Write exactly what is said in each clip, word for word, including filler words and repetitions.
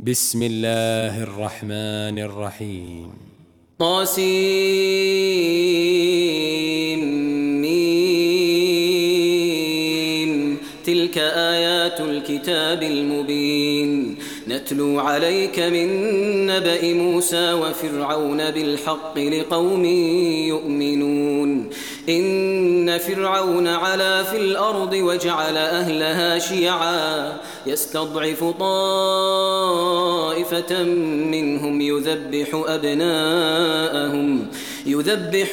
بسم الله الرحمن الرحيم. طاسيم. تلك آيات الكتاب المبين نتلو عليك من نبأ موسى وفرعون بالحق لقوم يؤمنون. إن فرعون علا في الأرض وجعل أهلها شيعا يستضعف طائفة منهم يذبح أبناءهم يذبح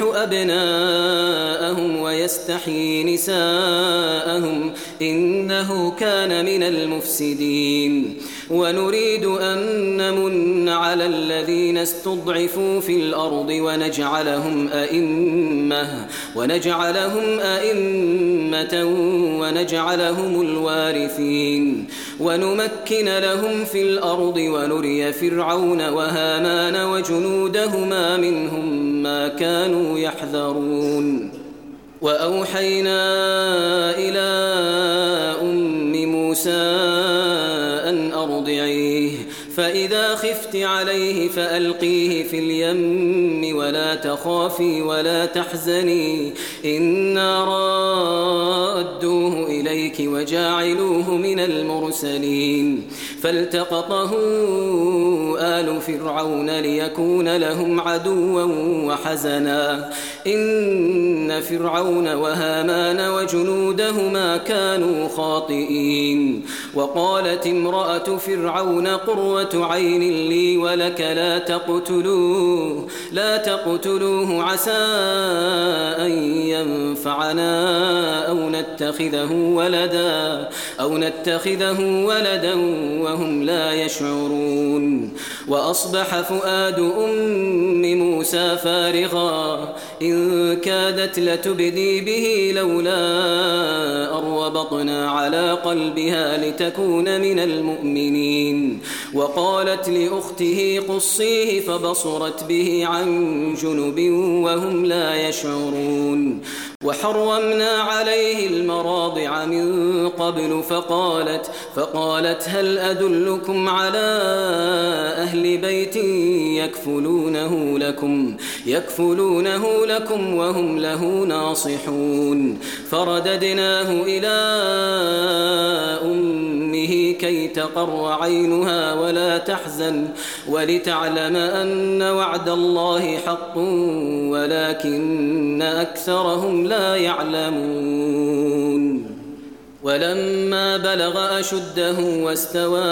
أبناءهم ويستحيي نساءهم إنه كان من المفسدين. ونريد أن نمن على الذين استضعفوا في الأرض ونجعلهم أئمة ونجعلهم أئمة ونجعلهم الوارثين ونمكن لهم في الأرض ونري فرعون وهامان وجنودهما منهم ما كانوا يحذرون. وأوحينا إلى أم موسى أن أرضعيه فإذا خفت عليه فألقيه في اليم ولا تخافي ولا تحزني إنا رادوه إليك وجاعلوه من المرسلين. فالتقطه آل فرعون ليكون لهم عدوا وحزنا إن فرعون وهامان وجنودهما كانوا خاطئين. وقالت امرأة فرعون قرة عين لي ولك لا تقتلوه لا تقتلوه عسى أن ينفعنا أو نتخذه ولدا أو نتخذه ولدا وهم لا يشعرون. وأصبح فؤاد أم موسى فارغا إن كادت لتبدي به لولا أن ربطنا على قلبها لتكون من المؤمنين. وقالت لأخته قصيه فبصرت به عن جنب وهم لا يشعرون. وحرمنا عليه المراضع من قبل فقالت فقالت هل أدلكم على أهل بيت يكفلونه لكم يكفلونه لكم وهم له ناصحون. فرددناه إلى أمه كي تقر عينها ولا تحزن ولتعلم أن وعد الله حق ولكن أكثرهم لا يعلمون. ولما بلغ أشده واستوى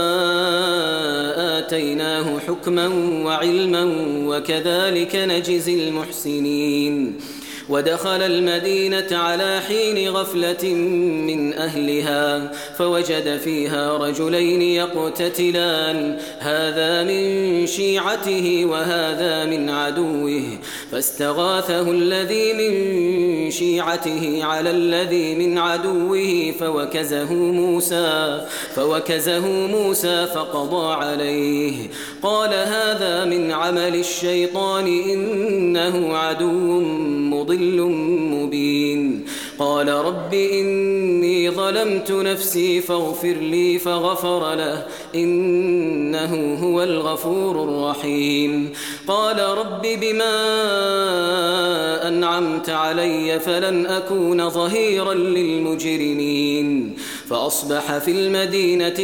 آتيناه حكما وعلما وكذلك نجزي المحسنين. ودخل المدينة على حين غفلة من أهلها فوجد فيها رجلين يقتتلان هذا من شيعته وهذا من عدوه فاستغاثه الذي من شيعته على الذي من عدوه فوكزه موسى فوكزه موسى فقضى عليه قال هذا من عمل الشيطان إنه عدو مضل مبين. قال رب إني ظلمت نفسي فاغفر لي فغفر له إنه هو الغفور الرحيم. قال رب بما أنعمت علي فلن أكون ظهيرا للمجرمين. فأصبح في المدينة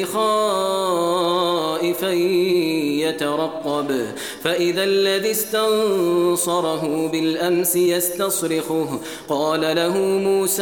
خائفا يترقب فإذا الذي استنصره بالأمس يستصرخه قال له موسى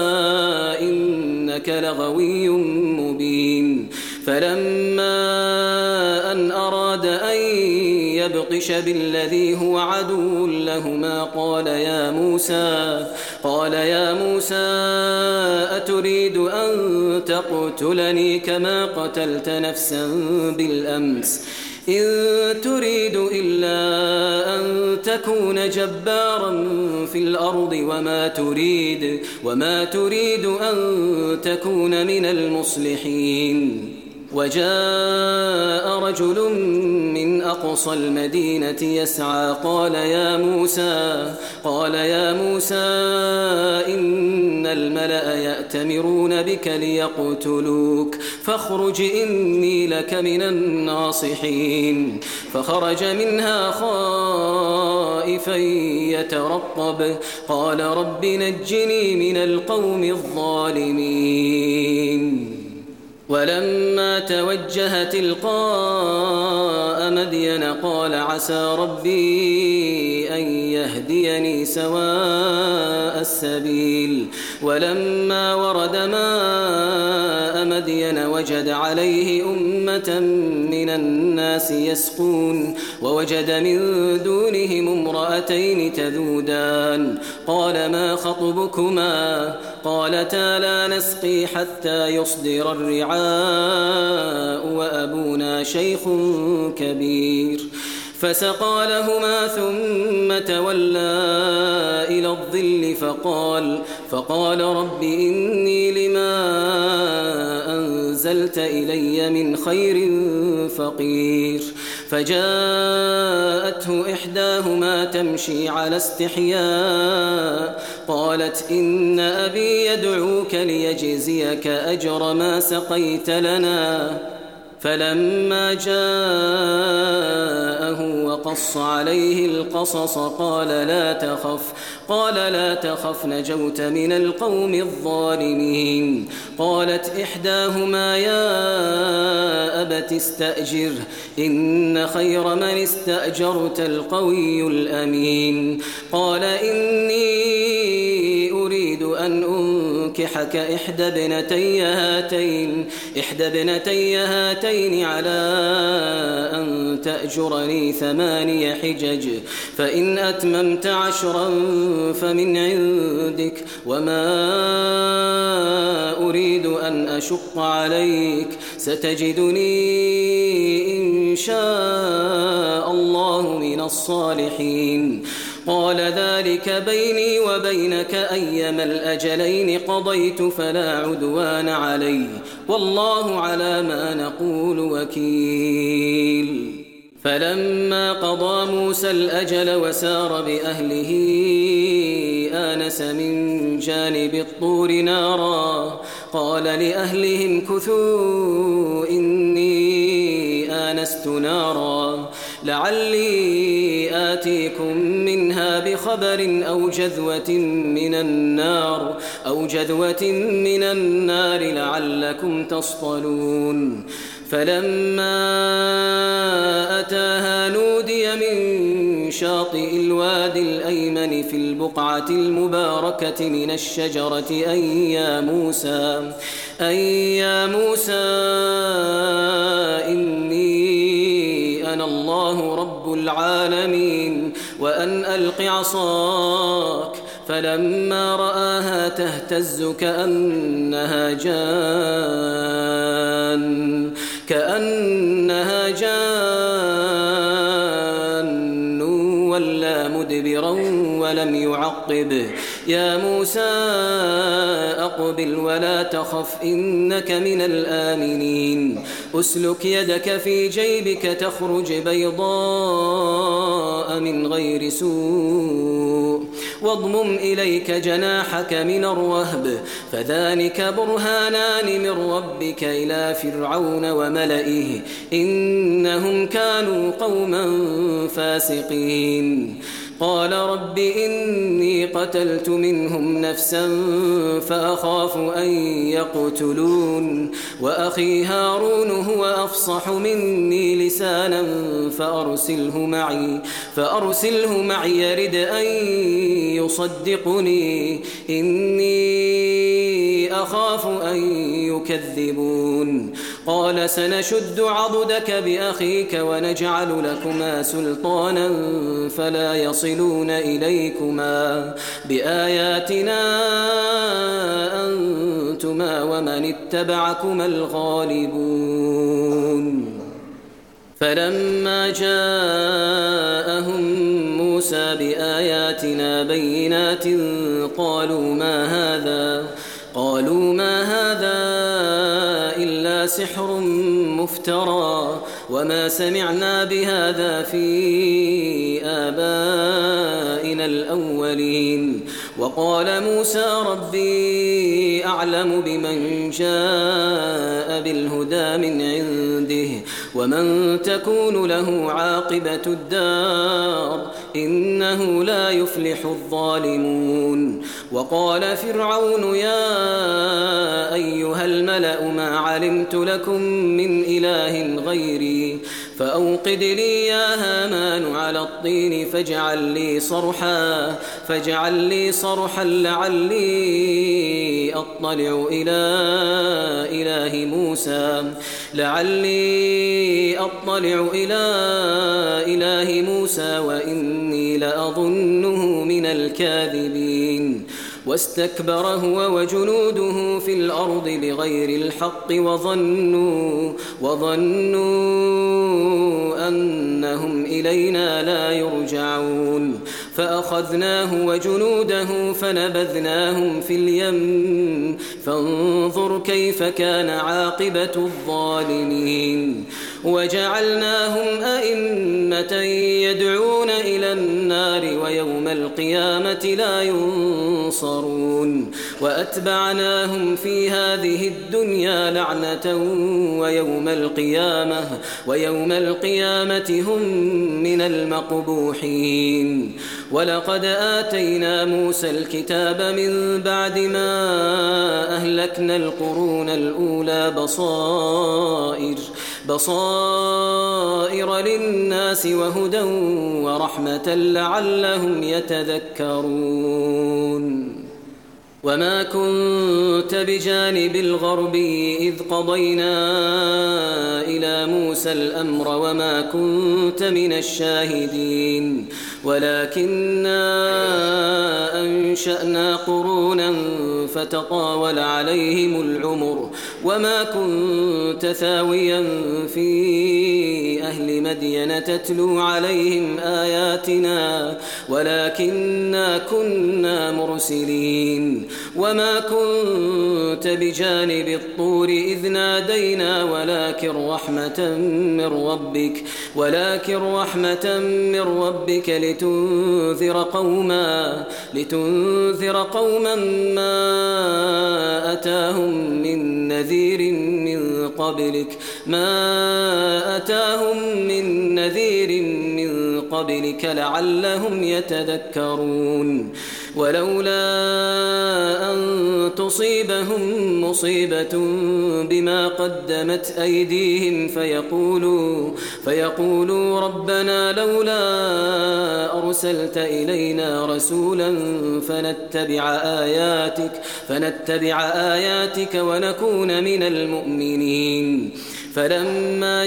إنك لغوي مبين. فلما أن أراد أن يبطش بالذي هو عدو لهما قال يا موسى قال يا موسى أتريد أن تقتلني كما قتلت نفسا بالأمس إن تريد إلا أن تكون جبارا في الأرض وما تريد وما تريد أن تكون من المصلحين. وجاء رجل من أقصى المدينة يسعى قال يا موسى قال يا موسى إن الملأ يأتمرون بك ليقتلوك فاخرج إني لك من الناصحين فخرج منها خائفا يترقب قال رب نجني من القوم الظالمين ولما توجه تلقاء مدين قال عسى ربي أن يهديني سواء السبيل ولما ورد ماء مدين وجد عليه أمة من الناس يسقون ووجد من دونهم امرأتين تذودان قال ما خطبكما قالتا لا نسقي حتى يصدر الرعاء وأبونا شيخ كبير فسقى لهما ثم تولى إلى الظل فقال فقال رب إني لما أنزلت إلي من خير فقير فجاءته إحداهما تمشي على استحياء قالت إن أبي يدعوك ليجزيك أجر ما سقيت لنا فلما جاءه وقص عليه القصص قال لا تخف قال لا تخف نجوت من القوم الظالمين قالت إحداهما يا أبت استأجره إن خير من استأجرت القوي الأمين قال إني أريد أن أنكحك إحدى ابنتي هاتين إحدى ابنتي هاتين على أن تأجرني ثماني حجج فإن أتممت عشرا فمن عندك وما أريد أن أشق عليك ستجدني إن شاء الله من الصالحين قال ذلك بيني وبينك أيما الأجلين قضيت فلا عدوان علي والله على ما نقول وكيل فلما قضى موسى الأجل وسار بأهله آنس من جانب الطور نارا قال لأهلهم كثوا إني آنست نارا لعلي آتيكم منها بخبر أو جذوة من النار أو جذوة من النار لعلكم تصطلون فلما أتاها نودي من شاطئ الوادي الأيمن في البقعة المباركة من الشجرة أي يا موسى أي يا موسى إني أنا الله رب العالمين وأن ألق عصاك فلما رآها تهتز كأنها جان كأنها جان ولا مدبرا ولم يعقب يا موسى أقبل ولا تخف إنك من الآمنين أسلك يدك في جيبك تخرج بيضاء من غير سوء واضمم إليك جناحك من الرهب فذلك برهانان من ربك إلى فرعون وملئه إنهم كانوا قوما فاسقين قال رب إني قتلت منهم نفسا فأخاف أن يقتلون وأخي هارون هو أفصح مني لسانا فأرسله معي فأرسله معي يرد أن يصدقني إني أخاف أن يكذبون قال سنشد عضدك بأخيك ونجعل لكما سلطانا فلا يصلون إليكما بآياتنا أنتما ومن اتبعكما الغالبون فلما جاءهم موسى بآياتنا بينات قالوا ما هذا قالوا ما هذا إلا سحر مفترى وما سمعنا بهذا في آبائنا الأولين. وقال موسى ربي أعلم بمن جاء بالهدى من عنده ومن تكون له عاقبة الدار إنه لا يفلح الظالمون. وقال فرعون يا أيها الملأ ما علمت لكم من إله غيري فأوقد لي يا هامان على الطين فاجعل لي صرحا فاجعل لي صرحا لعلي أطلع إلى إله موسى لعلي أطلع إلى إله موسى وإني لأظنه من الكاذبين. واستكبر هو وجنوده في الأرض بغير الحق وظنوا وظنوا أنهم إلينا لا يرجعون. فأخذناه وجنوده فنبذناهم في اليم فانظر كيف كان عاقبة الظالمين. وجعلناهم أئمة يدعون إلى النار ويوم القيامة لا ينصرون. وأتبعناهم في هذه الدنيا لعنة ويوم القيامة ويوم القيامة هم من المقبوحين. ولقد آتينا موسى الكتاب من بعد ما أهلكنا القرون الأولى بصائر بصائر للناس وهدى ورحمة لعلهم يتذكرون. وما كنت بجانب الغربي إذ قضينا إلى موسى الأمر وما كنت من الشاهدين ولكننا أنشأنا قرونا فتطاول عليهم العمر وما كنت ثاويا في أهل مدين تتلو عليهم آياتنا ولكننا كنا مرسلين. وما كنت بجانب الطور إذ نادينا ولكن رحمة من ربك ولكن رحمة من ربك لتنذر قوما لتنذر قوما ما أتاهم من نذير من قبلك ما أتاهم من نذير من قبلك لعلهم يتذكرون. ولولا أن تصيبهم مصيبة بما قدمت أيديهم فيقولوا, فيقولوا ربنا لولا أرسلت إلينا رسولا فنتبع آياتك, فنتبع آياتك ونكون من المؤمنين. فلما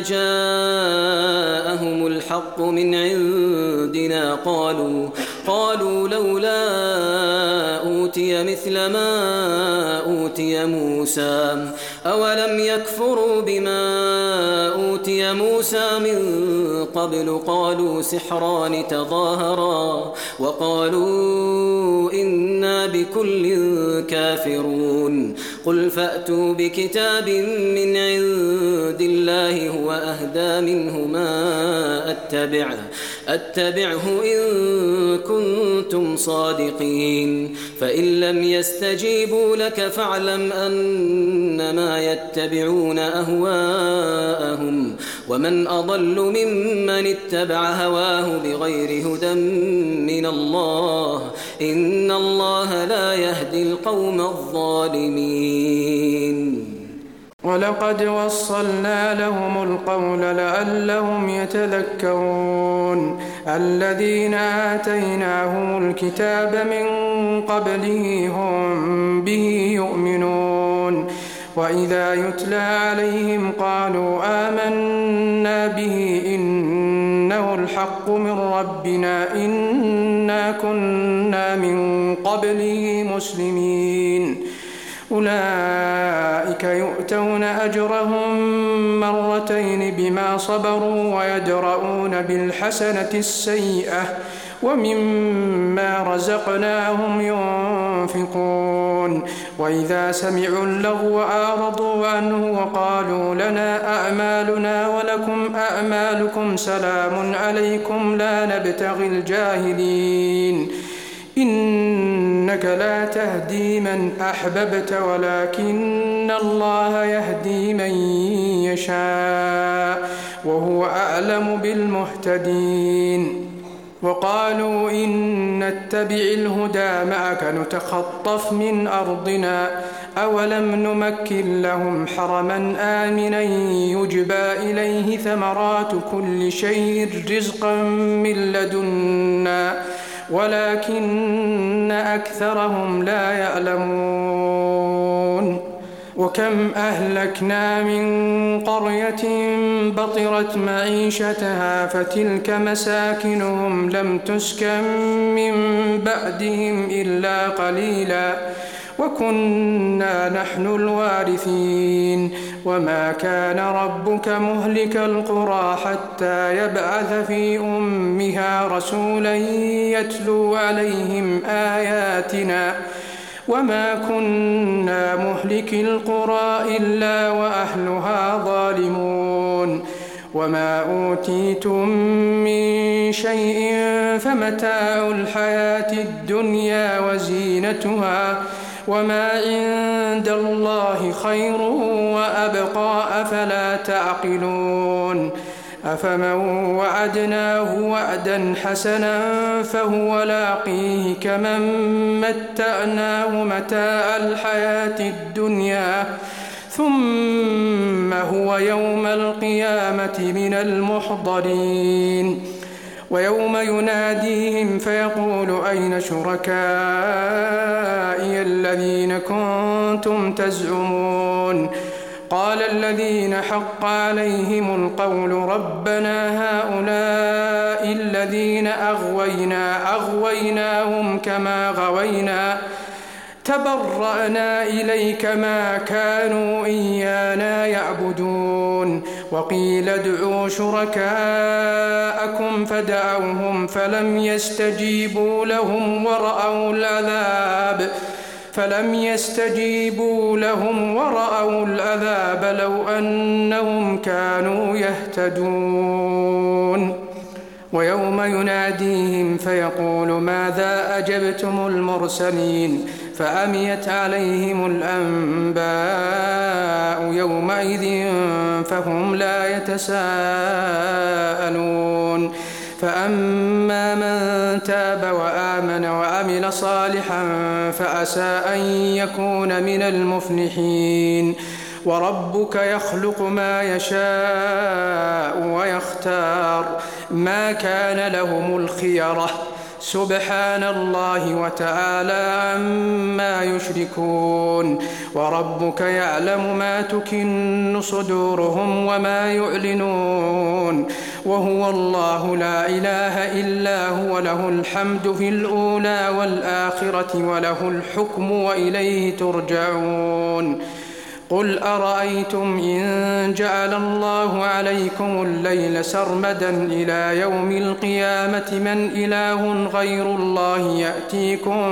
جاءهم الحق من عندنا قالوا قالوا لولا أوتي مثل ما أوتي موسى أولم يكفروا بما أوتي موسى من قبل قالوا سحران تظاهرا وقالوا إنا بكل كافرون. قل فأتوا بكتاب من عند الله هو أهدى منه ما أتبعه, أتبعه إن كنتم صادقين. فإن لم يستجيبوا لك فاعلم أنما يتبعون أهواءهم ومن أضل ممن اتبع هواه بغير هدى من الله إن الله لا يهدي القوم الظالمين. ولقد وصلنا لهم القول لعلهم يتذكرون. الذين آتيناهم الكتاب من قبله هم به يؤمنون وإذا يتلى عليهم قالوا آمنا به إنه الحق من ربنا إنا كنا من قبله مسلمين. أولئك يؤتون أجرهم مرتين بما صبروا ويدرؤون بالحسنة السيئة ومما رزقناهم ينفقون وإذا سمعوا اللغو أعرضوا عنه وقالوا لنا أعمالنا ولكم أعمالكم سلام عليكم لا نبتغي الجاهلين إنك لا تهدي من أحببت ولكن الله يهدي من يشاء وهو أعلم بالمهتدين وقالوا إن نتبع الهدى معك نتخطف من أرضنا أولم نمكن لهم حرما آمنا يجبى إليه ثمرات كل شيء رزقا من لدنا ولكن أكثرهم لا يعلمون وكم أهلكنا من قرية بطرت معيشتها فتلك مساكنهم لم تسكن من بعدهم إلا قليلا وكنا نحن الوارثين وما كان ربك مهلك القرى حتى يبعث في أمها رسولا يتلو عليهم آياتنا وما كنا مهلك القرى إلا وأهلها ظالمون وما أوتيتم من شيء فمتاع الحياة الدنيا وزينتها وما عند الله خير وأبقى أفلا تعقلون أفمن وعدناه وعدا حسنا فهو لاقيه كمن متعناه متاع الحياة الدنيا ثم هو يوم القيامة من المحضرين ويوم يناديهم فيقول أين شركائي الذين كنتم تزعمون قال الذين حق عليهم القول ربنا هؤلاء الذين أغوينا أغويناهم كما غوينا تبرأنا إليك ما كانوا إيانا يعبدون وقيل ادعوا شركاءكم فدعوهم فلم يستجيبوا لهم ورأوا العذاب فلم يستجيبوا لهم ورأوا العذاب لو أنهم كانوا يهتدون ويوم يناديهم فيقول ماذا أجبتم المرسلين فأميت عليهم الأنباء يومئذ فهم لا يتساءلون فأما من تاب وآمن وعمل صالحا فعسى أن يكون من المفلحين وربك يخلق ما يشاء ويختار ما كان لهم الخيرة سبحان الله وتعالى عما يشركون وربك يعلم ما تكن صدورهم وما يعلنون وهو الله لا إله إلا هو له الحمد في الأولى والآخرة وله الحكم وإليه ترجعون قل أرأيتم إن جعل الله عليكم الليل سرمدا إلى يوم القيامة من إله غير الله يأتيكم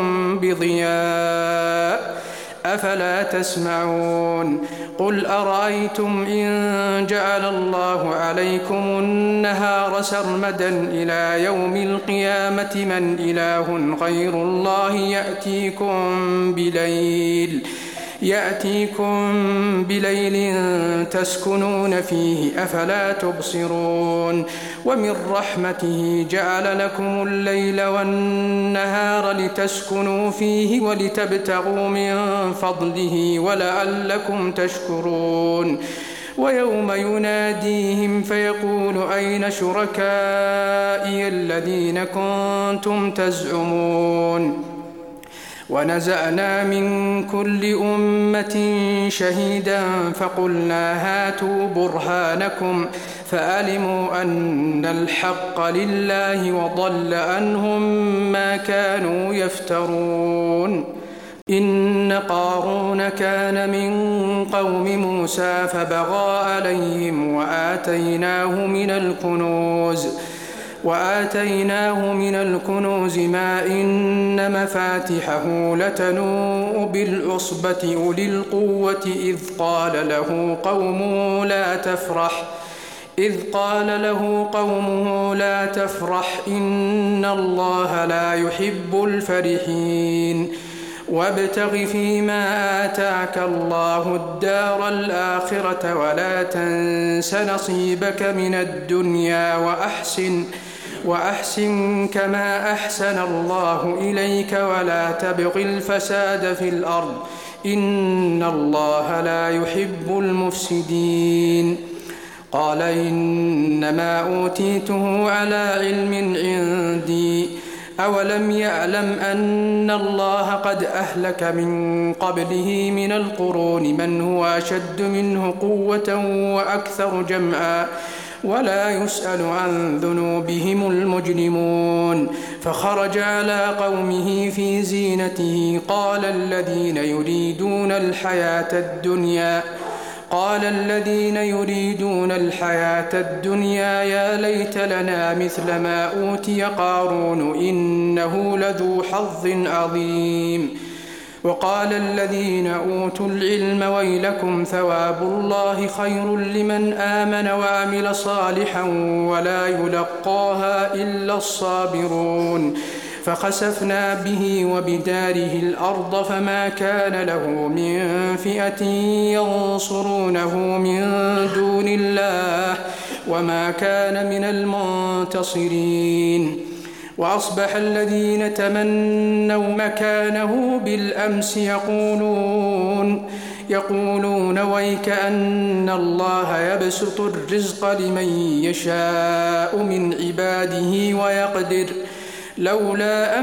بضياء أفلا تسمعون قل أرأيتم إن جعل الله عليكم النهار سرمدا إلى يوم القيامة من إله غير الله يأتيكم بليل يأتيكم بليل تسكنون فيه أفلا تبصرون ومن رحمته جعل لكم الليل والنهار لتسكنوا فيه ولتبتغوا من فضله ولعلكم تشكرون ويوم يناديهم فيقول أين شركائي الذين كنتم تزعمون ونزعنا من كل أمة شهيدا فقلنا هاتوا برهانكم فعلموا أن الحق لله وضل عنهم ما كانوا يفترون إن قارون كان من قوم موسى فبغى عليهم وآتيناه من الكنوز وآتيناه من الكنوز ما إن مفاتحه لتنوء بالعصبة أولي القوة إذ قال له قومه لا تفرح إذ قال له قومه لا تفرح إن الله لا يحب الفرحين وابتغ فيما آتاك الله الدار الآخرة ولا تنس نصيبك من الدنيا وأحسن وأحسن كما أحسن الله إليك ولا تبغ الفساد في الأرض إن الله لا يحب المفسدين قال إنما أوتيته على علم عندي أولم يعلم أن الله قد أهلك من قبله من القرون من هو أشد منه قوة وأكثر جمعا ولا يسأل عن ذنوبهم المجرمون فخرج على قومه في زينته قال الذين يريدون الحياة الدنيا قال الذين يريدون الحياة الدنيا يا ليت لنا مثل ما أوتي قارون إنه لذو حظ عظيم وقال الذين أوتوا العلم ويلكم ثواب الله خير لمن آمن وعمل صالحا ولا يلقاها إلا الصابرون فخسفنا به وبداره الأرض فما كان له من فئة ينصرونه من دون الله وما كان من المنتصرين وأصبح الذين تمنوا مكانه بالأمس يقولون يقولون ويكأن الله يبسط الرزق لمن يشاء من عباده ويقدر لولا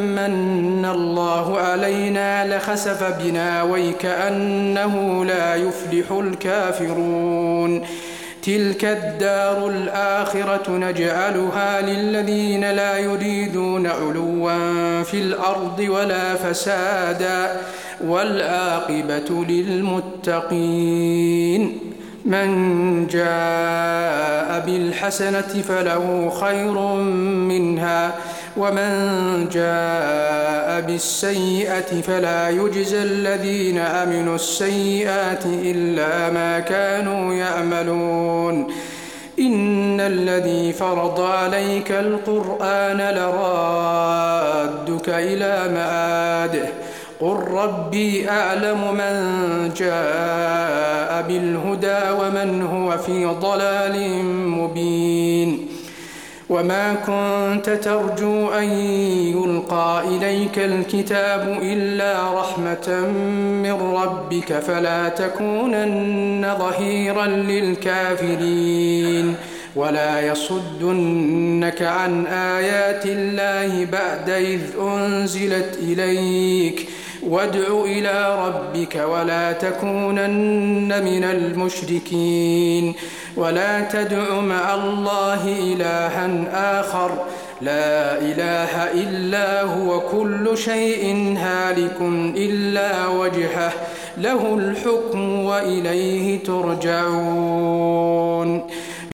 أمن الله علينا لخسف بنا ويكأنه لا يفلح الكافرون تلك الدار الآخرة نجعلها للذين لا يريدون علوا في الأرض ولا فسادا والعاقبة للمتقين من جاء بالحسنة فله خير منها ومن جاء بالسيئة فلا يجزى الذين عملوا السيئات إلا ما كانوا يعملون إن الذي فرض عليك القرآن لرادك إلى معاده قل ربي أعلم من جاء بالهدى ومن هو في ضلال مبين وما كنت ترجو أن يلقى إليك الكتاب إلا رحمة من ربك فلا تكونن ظهيرا للكافرين ولا يصدنك عن آيات الله بعد إذ أنزلت إليك وادع إلى ربك ولا تكونن من المشركين ولا تدع مع الله إلها آخر لا إله إلا هو كل شيء هالك إلا وجهه له الحكم وإليه ترجعون.